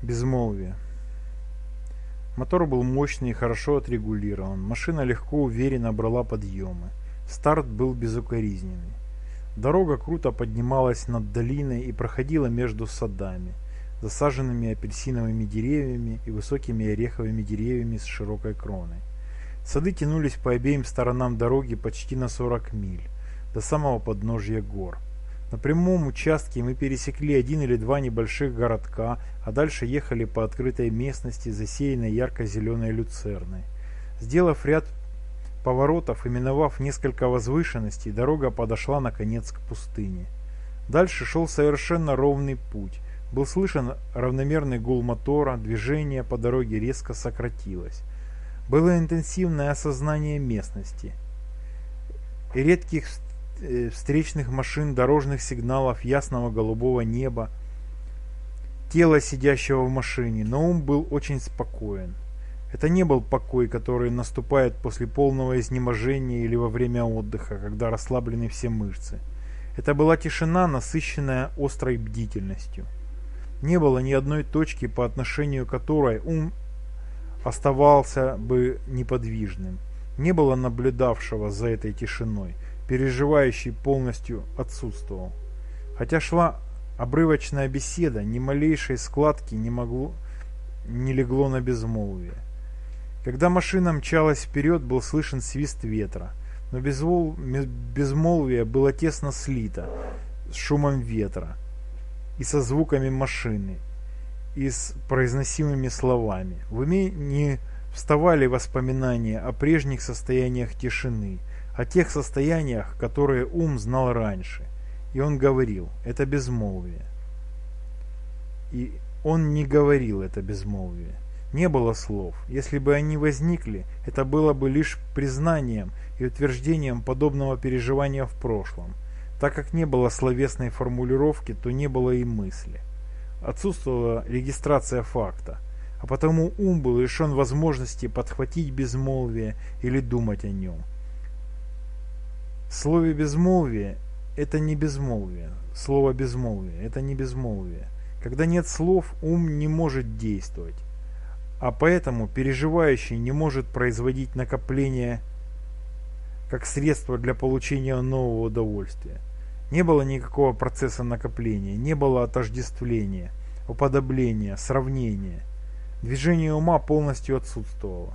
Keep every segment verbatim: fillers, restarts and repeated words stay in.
Безмолвие. Мотор был мощный и хорошо отрегулирован. Машина легко, уверенно брала подъемы. Старт был безукоризненный. Дорога круто поднималась над долиной и проходила между садами, засаженными апельсиновыми деревьями и высокими ореховыми деревьями с широкой кроной. Сады тянулись по обеим сторонам дороги почти на сорок миль, до самого подножья гор. На прямом участке мы пересекли один или два небольших городка, а дальше ехали по открытой местности, засеянной ярко-зеленой люцерной. Сделав ряд поворотов и миновав несколько возвышенностей, дорога подошла наконец к пустыне. Дальше шел совершенно ровный путь. Был слышен равномерный гул мотора, движение по дороге резко сократилось. Было интенсивное осознание местности и редких встречных машин, дорожных сигналов, ясного голубого неба, тела сидящего в машине, но ум был очень спокоен. Это не был покой, который наступает после полного изнеможения или во время отдыха, когда расслаблены все мышцы. Это была тишина, насыщенная острой бдительностью. Не было ни одной точки, по отношению к которой ум оставался бы неподвижным. Не было наблюдавшего за этой тишиной. Переживающий полностью отсутствовал. Хотя шла обрывочная беседа, ни малейшей складки не могло, не легло на безмолвие. Когда машина мчалась вперед, был слышен свист ветра, но безвол... безмолвие было тесно слито с шумом ветра и со звуками машины, и с произносимыми словами. В уме не вставали воспоминания о прежних состояниях тишины, о тех состояниях, которые ум знал раньше. И он говорил: это безмолвие. И он не говорил это безмолвие. Не было слов. Если бы они возникли, это было бы лишь признанием и утверждением подобного переживания в прошлом. Так как не было словесной формулировки, то не было и мысли. Отсутствовала регистрация факта, а потому ум был лишен возможности подхватить безмолвие или думать о нем. Слово безмолвие – это не безмолвие. Слово безмолвие – это не безмолвие. Когда нет слов, ум не может действовать, а поэтому переживающий не может производить накопление как средство для получения нового удовольствия. Не было никакого процесса накопления, не было отождествления, уподобления, сравнения. Движение ума полностью отсутствовало.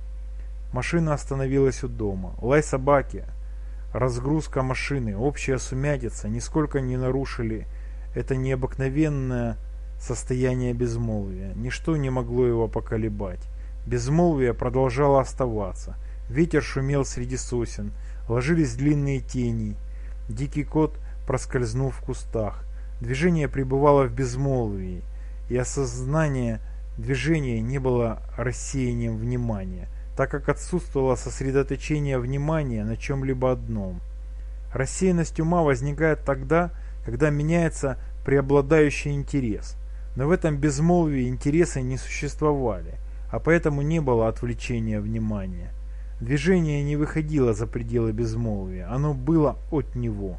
Машина остановилась у дома. Лай собаки, разгрузка машины, общая сумятица нисколько не нарушили это необыкновенное состояние безмолвия. Ничто не могло его поколебать. Безмолвие продолжало оставаться. Ветер шумел среди сосен, ложились длинные тени. Дикий кот проскользнул в кустах. Движение пребывало в безмолвии, и осознание движения не было рассеянием внимания, так как отсутствовало сосредоточение внимания на чем-либо одном. Рассеянность ума возникает тогда, когда меняется преобладающий интерес. Но в этом безмолвии интересы не существовали, а поэтому не было отвлечения внимания. Движение не выходило за пределы безмолвия, оно было от него.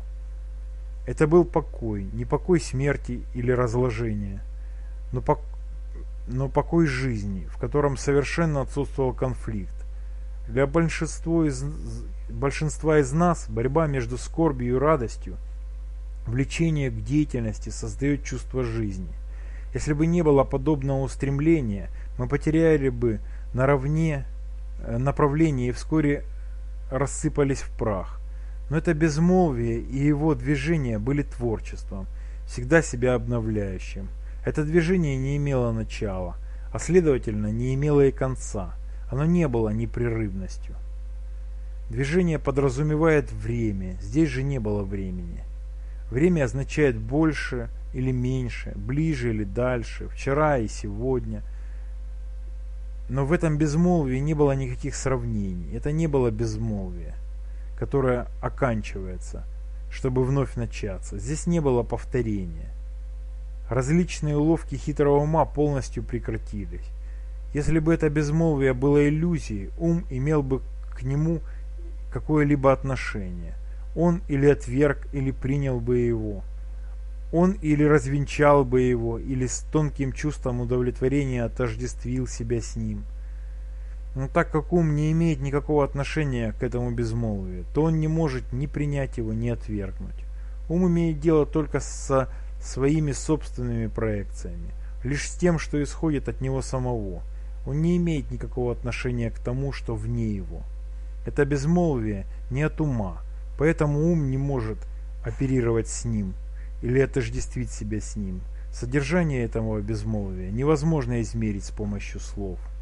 Это был покой, не покой смерти или разложения, но покой, но покой жизни, в котором совершенно отсутствовал конфликт. Для большинства из, большинства из нас борьба между скорбью и радостью, влечение к деятельности создает чувство жизни. Если бы не было подобного устремления, мы потеряли бы наравне направление и вскоре рассыпались в прах. Но это безмолвие и его движения были творчеством, всегда себя обновляющим. Это движение не имело начала, а следовательно не имело и конца. Оно не было непрерывностью. Движение подразумевает время, здесь же не было времени. Время означает больше или меньше, ближе или дальше, вчера и сегодня. Но в этом безмолвии не было никаких сравнений. Это не было безмолвие, которое оканчивается, чтобы вновь начаться. Здесь не было повторения. Различные уловки хитрого ума полностью прекратились. Если бы это безмолвие было иллюзией, ум имел бы к нему какое-либо отношение. Он или отверг, или принял бы его. он или развенчал бы его, или с тонким чувством удовлетворения отождествил себя с ним. Но так как ум не имеет никакого отношения к этому безмолвию, то он не может ни принять его, ни отвергнуть. Ум имеет дело только со своими собственными проекциями, лишь с тем, что исходит от него самого. Он не имеет никакого отношения к тому, что вне его. Это безмолвие не от ума, поэтому ум не может оперировать с ним или отождествить себя с ним. Содержание этого безмолвия невозможно измерить с помощью слов.